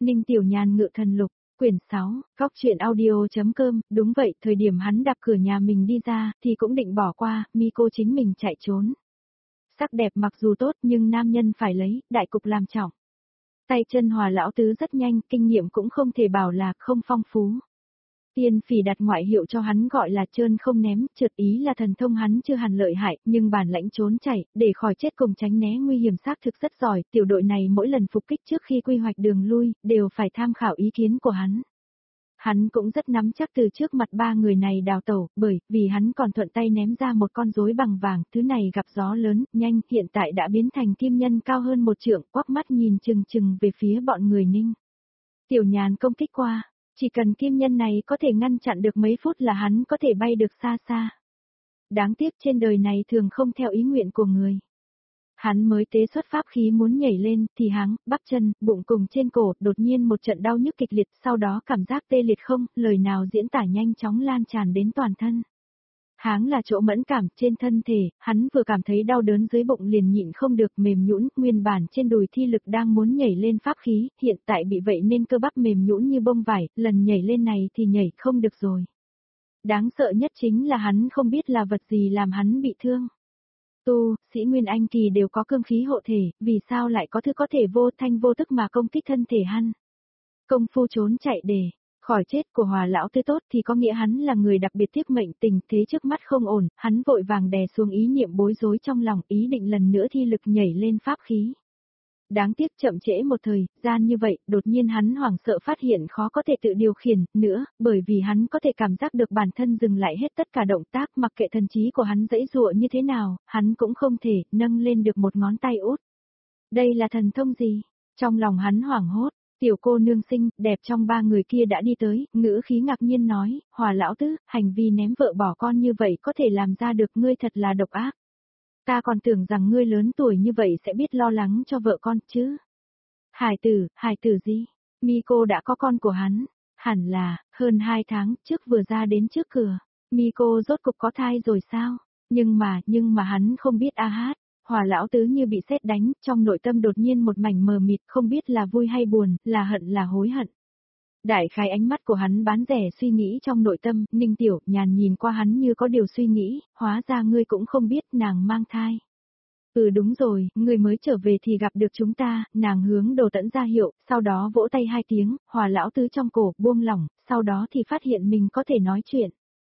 Ninh Tiểu Nhàn ngự thần lục, quyển 6, góc truyện audio.com, đúng vậy, thời điểm hắn đạp cửa nhà mình đi ra, thì cũng định bỏ qua, Miko chính mình chạy trốn. Sắc đẹp mặc dù tốt nhưng nam nhân phải lấy, đại cục làm trọng. Tay chân Hòa lão tứ rất nhanh, kinh nghiệm cũng không thể bảo là không phong phú. Tiên Phỉ đặt ngoại hiệu cho hắn gọi là trơn không ném, trượt ý là thần thông hắn chưa hẳn lợi hại, nhưng bản lãnh trốn chạy, để khỏi chết cùng tránh né nguy hiểm xác thực rất giỏi, tiểu đội này mỗi lần phục kích trước khi quy hoạch đường lui, đều phải tham khảo ý kiến của hắn. Hắn cũng rất nắm chắc từ trước mặt ba người này đào tẩu, bởi vì hắn còn thuận tay ném ra một con rối bằng vàng, thứ này gặp gió lớn, nhanh, hiện tại đã biến thành kim nhân cao hơn 1 trượng, quắc mắt nhìn chừng chừng về phía bọn người Ninh. Tiểu Nhàn công kích qua. Chỉ cần kim nhân này có thể ngăn chặn được mấy phút là hắn có thể bay được xa xa. Đáng tiếc trên đời này thường không theo ý nguyện của người. Hắn mới tế xuất pháp khí muốn nhảy lên thì háng, bắp chân, bụng cùng trên cổ đột nhiên một trận đau nhức kịch liệt, sau đó cảm giác tê liệt không, lời nào diễn tả nhanh chóng lan tràn đến toàn thân. Háng là chỗ mẫn cảm trên thân thể, hắn vừa cảm thấy đau đớn dưới bụng liền nhịn không được mềm nhũn, nguyên bản trên đùi thi lực đang muốn nhảy lên pháp khí, hiện tại bị vậy nên cơ bắp mềm nhũn như bông vải, lần nhảy lên này thì nhảy không được rồi. Đáng sợ nhất chính là hắn không biết là vật gì làm hắn bị thương. Tu, sĩ Nguyên Anh kỳ đều có cương khí hộ thể, vì sao lại có thứ có thể vô thanh vô tức mà công kích thân thể hắn? Công phu trốn chạy để khỏi chết của Hòa lão tứ tốt thì có nghĩa hắn là người đặc biệt tiếc mệnh, tình thế trước mắt không ổn, hắn vội vàng đè xuống ý niệm bối rối trong lòng, ý định lần nữa thi lực nhảy lên pháp khí. Đáng tiếc chậm trễ một thời gian như vậy, đột nhiên hắn hoảng sợ phát hiện khó có thể tự điều khiển nữa, bởi vì hắn có thể cảm giác được bản thân dừng lại hết tất cả động tác, mặc kệ thần trí của hắn giãy giụa như thế nào, hắn cũng không thể nâng lên được một ngón tay út. Đây là thần thông gì? Trong lòng hắn hoảng hốt. Tiểu cô nương xinh, đẹp trong ba người kia đã đi tới, ngữ khí ngạc nhiên nói, Hòa lão tứ, hành vi ném vợ bỏ con như vậy có thể làm ra được, ngươi thật là độc ác. Ta còn tưởng rằng ngươi lớn tuổi như vậy sẽ biết lo lắng cho vợ con chứ. Hải tử gì? Miko đã có con của hắn, hẳn là, hơn 2 tháng trước vừa ra đến trước cửa. Miko rốt cục có thai rồi sao? Nhưng mà hắn không biết a hát. Hòa lão tứ như bị sét đánh, trong nội tâm đột nhiên một mảnh mờ mịt, không biết là vui hay buồn, là hận là hối hận. Đại khái ánh mắt của hắn bán rẻ suy nghĩ trong nội tâm, Ninh Tiểu Nhàn nhìn qua hắn như có điều suy nghĩ, hóa ra ngươi cũng không biết nàng mang thai. Ừ đúng rồi, ngươi mới trở về thì gặp được chúng ta, nàng hướng Đồ Tẫn ra hiệu, sau đó vỗ tay 2 tiếng, Hòa lão tứ trong cổ, buông lỏng, sau đó thì phát hiện mình có thể nói chuyện.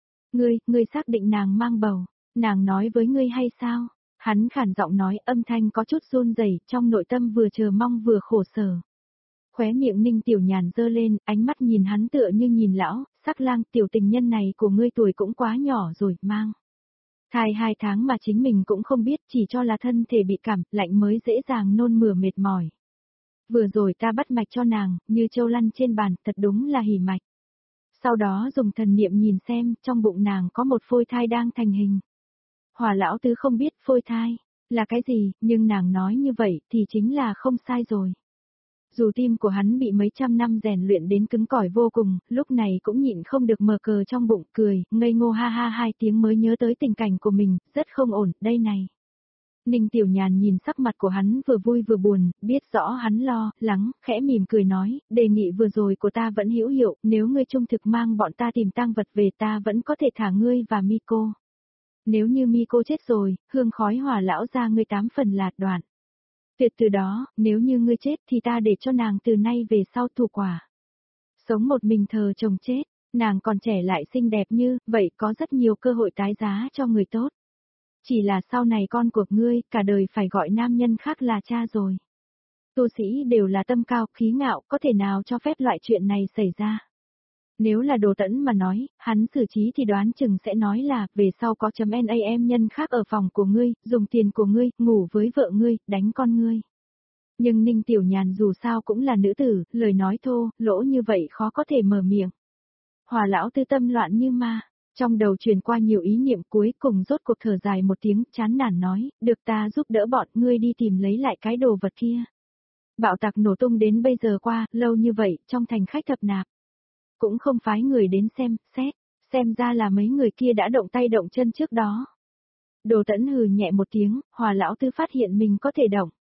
Ngươi xác định nàng mang bầu, nàng nói với ngươi hay sao? Hắn khản giọng nói, âm thanh có chút run rẩy, trong nội tâm vừa chờ mong vừa khổ sở. Khóe miệng Ninh Tiểu Nhàn giơ lên, ánh mắt nhìn hắn tựa như nhìn lão, sắc lang, tiểu tình nhân này của ngươi tuổi cũng quá nhỏ rồi, mang thai 2 tháng mà chính mình cũng không biết, chỉ cho là thân thể bị cảm lạnh mới dễ dàng nôn mửa mệt mỏi. Vừa rồi ta bắt mạch cho nàng, như châu lăn trên bàn, thật đúng là hỉ mạch. Sau đó dùng thần niệm nhìn xem, trong bụng nàng có một phôi thai đang thành hình. Hòa lão tứ không biết phôi thai là cái gì, nhưng nàng nói như vậy thì chính là không sai rồi. Dù tim của hắn bị mấy trăm năm rèn luyện đến cứng cỏi vô cùng, lúc này cũng nhịn không được mờ cờ trong bụng, cười, ngây ngô ha ha 2 tiếng mới nhớ tới tình cảnh của mình, rất không ổn, đây này. Ninh Tiểu Nhàn nhìn sắc mặt của hắn vừa vui vừa buồn, biết rõ hắn lo lắng, khẽ mỉm cười nói, đề nghị vừa rồi của ta vẫn hữu hiệu, nếu ngươi trung thực mang bọn ta tìm tang vật về ta vẫn có thể thả ngươi và Miko. Nếu như Miko chết rồi, hương khói Hòa lão ra ngươi 8 phần là đoạn. Tuyệt từ đó, nếu như ngươi chết thì ta để cho nàng từ nay về sau thủ quả. Sống một mình thờ chồng chết, nàng còn trẻ lại xinh đẹp như, vậy có rất nhiều cơ hội tái giá cho người tốt. Chỉ là sau này con của ngươi, cả đời phải gọi nam nhân khác là cha rồi. Tu sĩ đều là tâm cao, khí ngạo, có thể nào cho phép loại chuyện này xảy ra. Nếu là Đồ Tẫn mà nói, hắn xử trí thì đoán chừng sẽ nói là, về sau có NAM nhân khác ở phòng của ngươi, dùng tiền của ngươi, ngủ với vợ ngươi, đánh con ngươi. Nhưng Ninh Tiểu Nhàn dù sao cũng là nữ tử, lời nói thô, lỗ như vậy khó có thể mở miệng. Hòa lão tư tâm loạn như ma, trong đầu truyền qua nhiều ý niệm, cuối cùng rốt cuộc thở dài một tiếng, chán nản nói, được ta giúp đỡ bọn ngươi đi tìm lấy lại cái đồ vật kia. Bạo tạc nổ tung đến bây giờ qua, lâu như vậy, trong thành khách thập nạp. Cũng không phái người đến xem ra là mấy người kia đã động tay động chân trước đó. Đồ Tẫn hừ nhẹ một tiếng, Hòa lão tư phát hiện mình có thể động.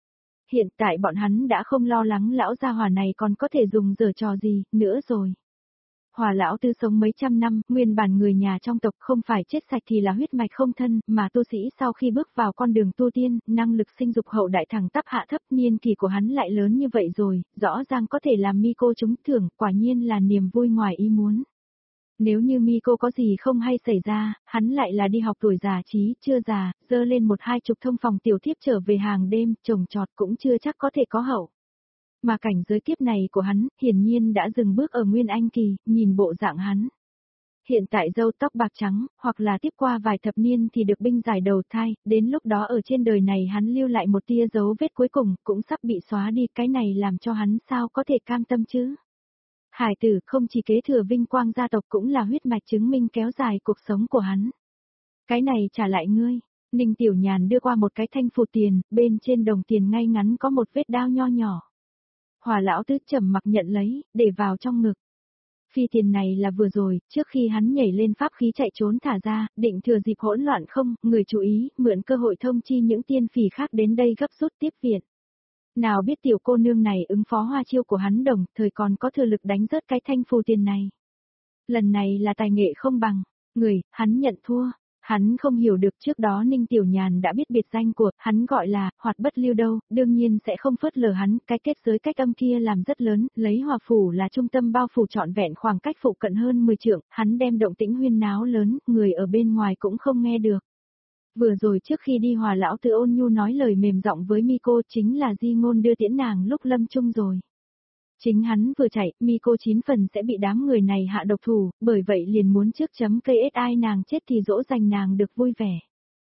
Hiện tại bọn hắn đã không lo lắng lão gia hỏa này còn có thể dùng giở trò gì nữa rồi. Hòa lão tứ sống mấy trăm năm, nguyên bản người nhà trong tộc không phải chết sạch thì là huyết mạch không thân, mà tu sĩ sau khi bước vào con đường tu tiên, năng lực sinh dục hậu đại thẳng tắp hạ thấp, niên kỳ của hắn lại lớn như vậy rồi, rõ ràng có thể làm Miko trúng thưởng, quả nhiên là niềm vui ngoài ý muốn. Nếu như Miko có gì không hay xảy ra, hắn lại là đi học tuổi già trí, chưa già, dơ lên 1-20 thông phòng tiểu thiếp trở về hàng đêm, trồng trọt cũng chưa chắc có thể có hậu. Mà cảnh giới kiếp này của hắn, hiển nhiên đã dừng bước ở Nguyên Anh kỳ, nhìn bộ dạng hắn. Hiện tại râu tóc bạc trắng, hoặc là tiếp qua vài thập niên thì được binh giải đầu thai, đến lúc đó ở trên đời này hắn lưu lại một tia dấu vết cuối cùng, cũng sắp bị xóa đi, cái này làm cho hắn sao có thể cam tâm chứ. Hải tử không chỉ kế thừa vinh quang gia tộc cũng là huyết mạch chứng minh kéo dài cuộc sống của hắn. Cái này trả lại ngươi. Ninh Tiểu Nhàn đưa qua một cái thanh phù tiền, bên trên đồng tiền ngay ngắn có một vết đao nho nhỏ. Hòa lão tứ trầm mặc nhận lấy, để vào trong ngực. Phi tiền này là vừa rồi, trước khi hắn nhảy lên pháp khí chạy trốn thả ra, định thừa dịp hỗn loạn không, người chú ý, mượn cơ hội thông chi những tiên phỉ khác đến đây gấp rút tiếp viện. Nào biết tiểu cô nương này ứng phó hoa chiêu của hắn đồng, thời còn có thừa lực đánh rớt cái thanh phù tiền này. Lần này là tài nghệ không bằng, hắn nhận thua. Hắn không hiểu được trước đó Ninh Tiểu Nhàn đã biết biệt danh của hắn gọi là hoạt bất lưu đâu, đương nhiên sẽ không phớt lờ hắn, cái kết giới cách âm kia làm rất lớn, lấy hòa phủ là trung tâm bao phủ trọn vẹn khoảng cách phụ cận hơn 10 trượng, hắn đem động tĩnh huyên náo lớn, người ở bên ngoài cũng không nghe được. Vừa rồi trước khi đi Hòa lão tứ ôn nhu nói lời mềm giọng với Miko chính là di ngôn đưa tiễn nàng lúc lâm chung rồi. Chính hắn vừa chạy, Miko 9 phần sẽ bị đám người này hạ độc thủ, bởi vậy liền muốn trước chấm cây ai nàng chết thì dỗ dành nàng được vui vẻ.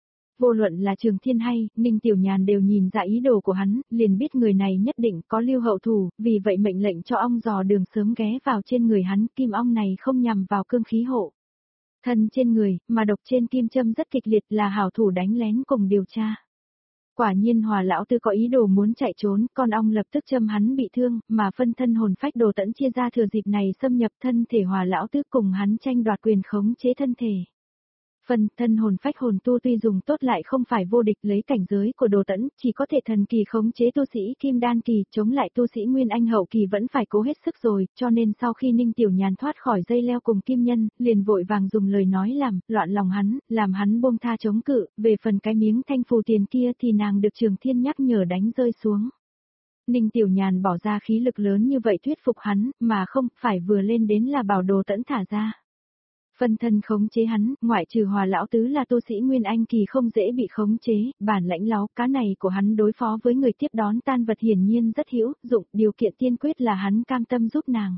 Vô luận là Trường Thiên hay, Ninh Tiểu Nhàn đều nhìn ra ý đồ của hắn, liền biết người này nhất định có lưu hậu thủ, vì vậy mệnh lệnh cho ong giò đường sớm ghé vào trên người hắn, kim ong này không nhằm vào cương khí hộ. Thân trên người, mà độc trên kim châm rất kịch liệt là hảo thủ đánh lén cùng điều tra. Quả nhiên Hòa lão tứ có ý đồ muốn chạy trốn, con ong lập tức châm hắn bị thương, mà phân thân hồn phách Đồ Tẫn chia ra thừa dịp này xâm nhập thân thể Hòa lão tứ cùng hắn tranh đoạt quyền khống chế thân thể. Phân thân hồn phách hồn tu tuy dùng tốt lại không phải vô địch, lấy cảnh giới của Đồ Tẫn, chỉ có thể thần kỳ khống chế tu sĩ kim đan kỳ, chống lại tu sĩ nguyên anh hậu kỳ vẫn phải cố hết sức rồi, cho nên sau khi Ninh Tiểu Nhàn thoát khỏi dây leo cùng kim nhân, liền vội vàng dùng lời nói loạn lòng hắn, làm hắn buông tha chống cự, về phần cái miếng thanh phù tiền kia thì nàng được Trường Thiên nhắc nhở đánh rơi xuống. Ninh Tiểu Nhàn bỏ ra khí lực lớn như vậy thuyết phục hắn, mà không phải vừa lên đến là bảo Đồ Tẫn thả ra. Phân thân khống chế hắn, ngoại trừ Hòa lão tứ là tu sĩ Nguyên Anh kỳ không dễ bị khống chế, bản lãnh láo cá này của hắn đối phó với người tiếp đón tan vật hiển nhiên rất hữu dụng, điều kiện tiên quyết là hắn cam tâm giúp nàng.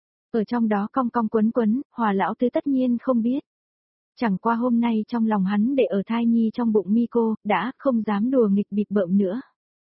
Ở trong đó cong cong quấn quấn, Hòa lão tứ tất nhiên không biết. Chẳng qua hôm nay trong lòng hắn để ở thai nhi trong bụng Miko, đã không dám đùa nghịch bịp bợm nữa.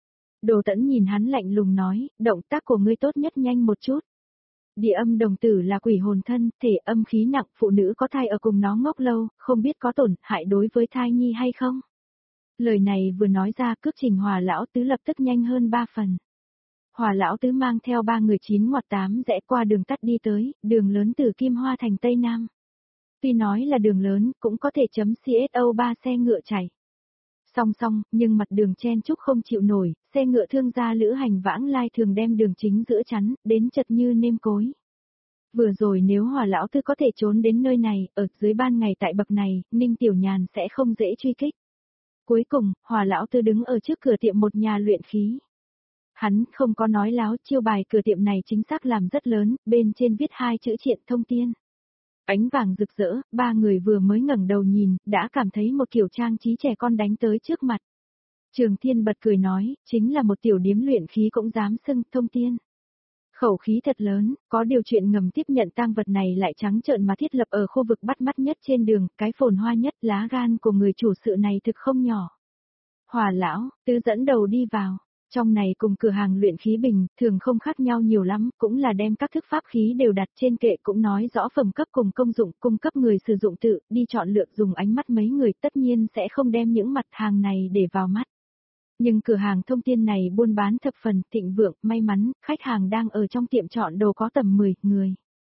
Đồ Tẫn nhìn hắn lạnh lùng nói, động tác của ngươi tốt nhất nhanh một chút. Địa âm đồng tử là quỷ hồn thân, thể âm khí nặng, phụ nữ có thai ở cùng nó ngốc lâu, không biết có tổn hại đối với thai nhi hay không. Lời này vừa nói ra cước trình Hòa lão tứ lập tức nhanh hơn 3 phần. Hòa lão tứ mang theo 3 người 9/8 rẽ qua đường tắt đi tới, đường lớn từ Kim Hoa thành Tây Nam. Tuy nói là đường lớn, cũng có thể chấm CSO 3 xe ngựa chạy. Song song, nhưng mặt đường chen chúc không chịu nổi, xe ngựa thương gia lữ hành vãng lai thường đem đường chính giữa chắn, đến chật như nêm cối. Vừa rồi nếu Hòa lão tứ có thể trốn đến nơi này, ở dưới ban ngày tại bậc này, Ninh Tiểu Nhàn sẽ không dễ truy kích. Cuối cùng, Hòa lão tứ đứng ở trước cửa tiệm một nhà luyện khí. Hắn không có nói láo, chiêu bài cửa tiệm này chính xác làm rất lớn, bên trên viết 2 chữ Triện Thông Tiên. Ánh vàng rực rỡ, 3 người vừa mới ngẩng đầu nhìn, đã cảm thấy một kiểu trang trí trẻ con đánh tới trước mặt. Trường Thiên bật cười nói, chính là một tiểu điếm luyện khí cũng dám xưng Thông Tiên. Khẩu khí thật lớn, có điều chuyện ngầm tiếp nhận tang vật này lại trắng trợn mà thiết lập ở khu vực bắt mắt nhất trên đường, cái phồn hoa nhất, lá gan của người chủ sự này thực không nhỏ. Hòa lão tứ dẫn đầu đi vào. Trong này cùng cửa hàng luyện khí bình, thường không khác nhau nhiều lắm, cũng là đem các thức pháp khí đều đặt trên kệ, cũng nói rõ phẩm cấp cùng công dụng, cung cấp người sử dụng tự, đi chọn lựa dùng ánh mắt mấy người tất nhiên sẽ không đem những mặt hàng này để vào mắt. Nhưng cửa hàng Thông Tiên này buôn bán thập phần thịnh vượng, may mắn, khách hàng đang ở trong tiệm chọn đồ có tầm 10 người.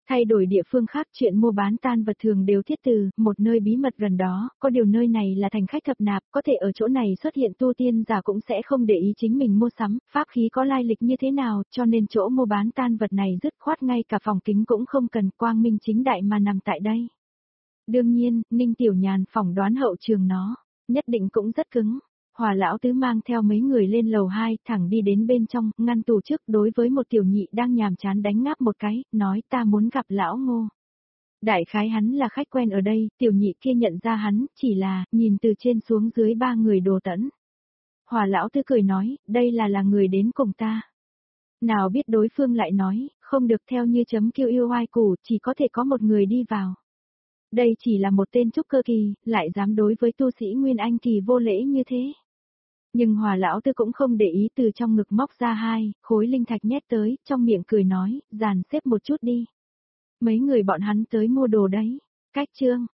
Thay đổi địa phương khác, chuyện mua bán tan vật thường đều thiết từ một nơi bí mật gần đó, có điều nơi này là thành khách thập nạp, có thể ở chỗ này xuất hiện tu tiên giả cũng sẽ không để ý chính mình mua sắm, pháp khí có lai lịch như thế nào, cho nên chỗ mua bán tan vật này dứt khoát ngay cả phòng kính cũng không cần, quang minh chính đại mà nằm tại đây. Đương nhiên, Ninh Tiểu Nhàn phỏng đoán hậu trường nó, nhất định cũng rất cứng. Hòa lão tứ mang theo mấy người lên lầu 2, thẳng đi đến bên trong, ngăn tủ trước đối với một tiểu nhị đang nhàm chán đánh ngáp một cái, nói ta muốn gặp lão Ngô. Đại khái hắn là khách quen ở đây, tiểu nhị kia nhận ra hắn, chỉ là, nhìn từ trên xuống dưới ba người đồ tẫn. Hòa lão tứ cười nói, đây là người đến cùng ta. Nào biết đối phương lại nói, không được theo như chấm kêu yêu oai củ, chỉ có thể có một người đi vào. Đây chỉ là một tên trúc cơ kỳ, lại dám đối với tu sĩ Nguyên Anh kỳ vô lễ như thế. Nhưng Hòa lão tư cũng không để ý, từ trong ngực móc ra 2 khối linh thạch nhét tới, trong miệng cười nói, dàn xếp một chút đi. Mấy người bọn hắn tới mua đồ đấy. Cách chương,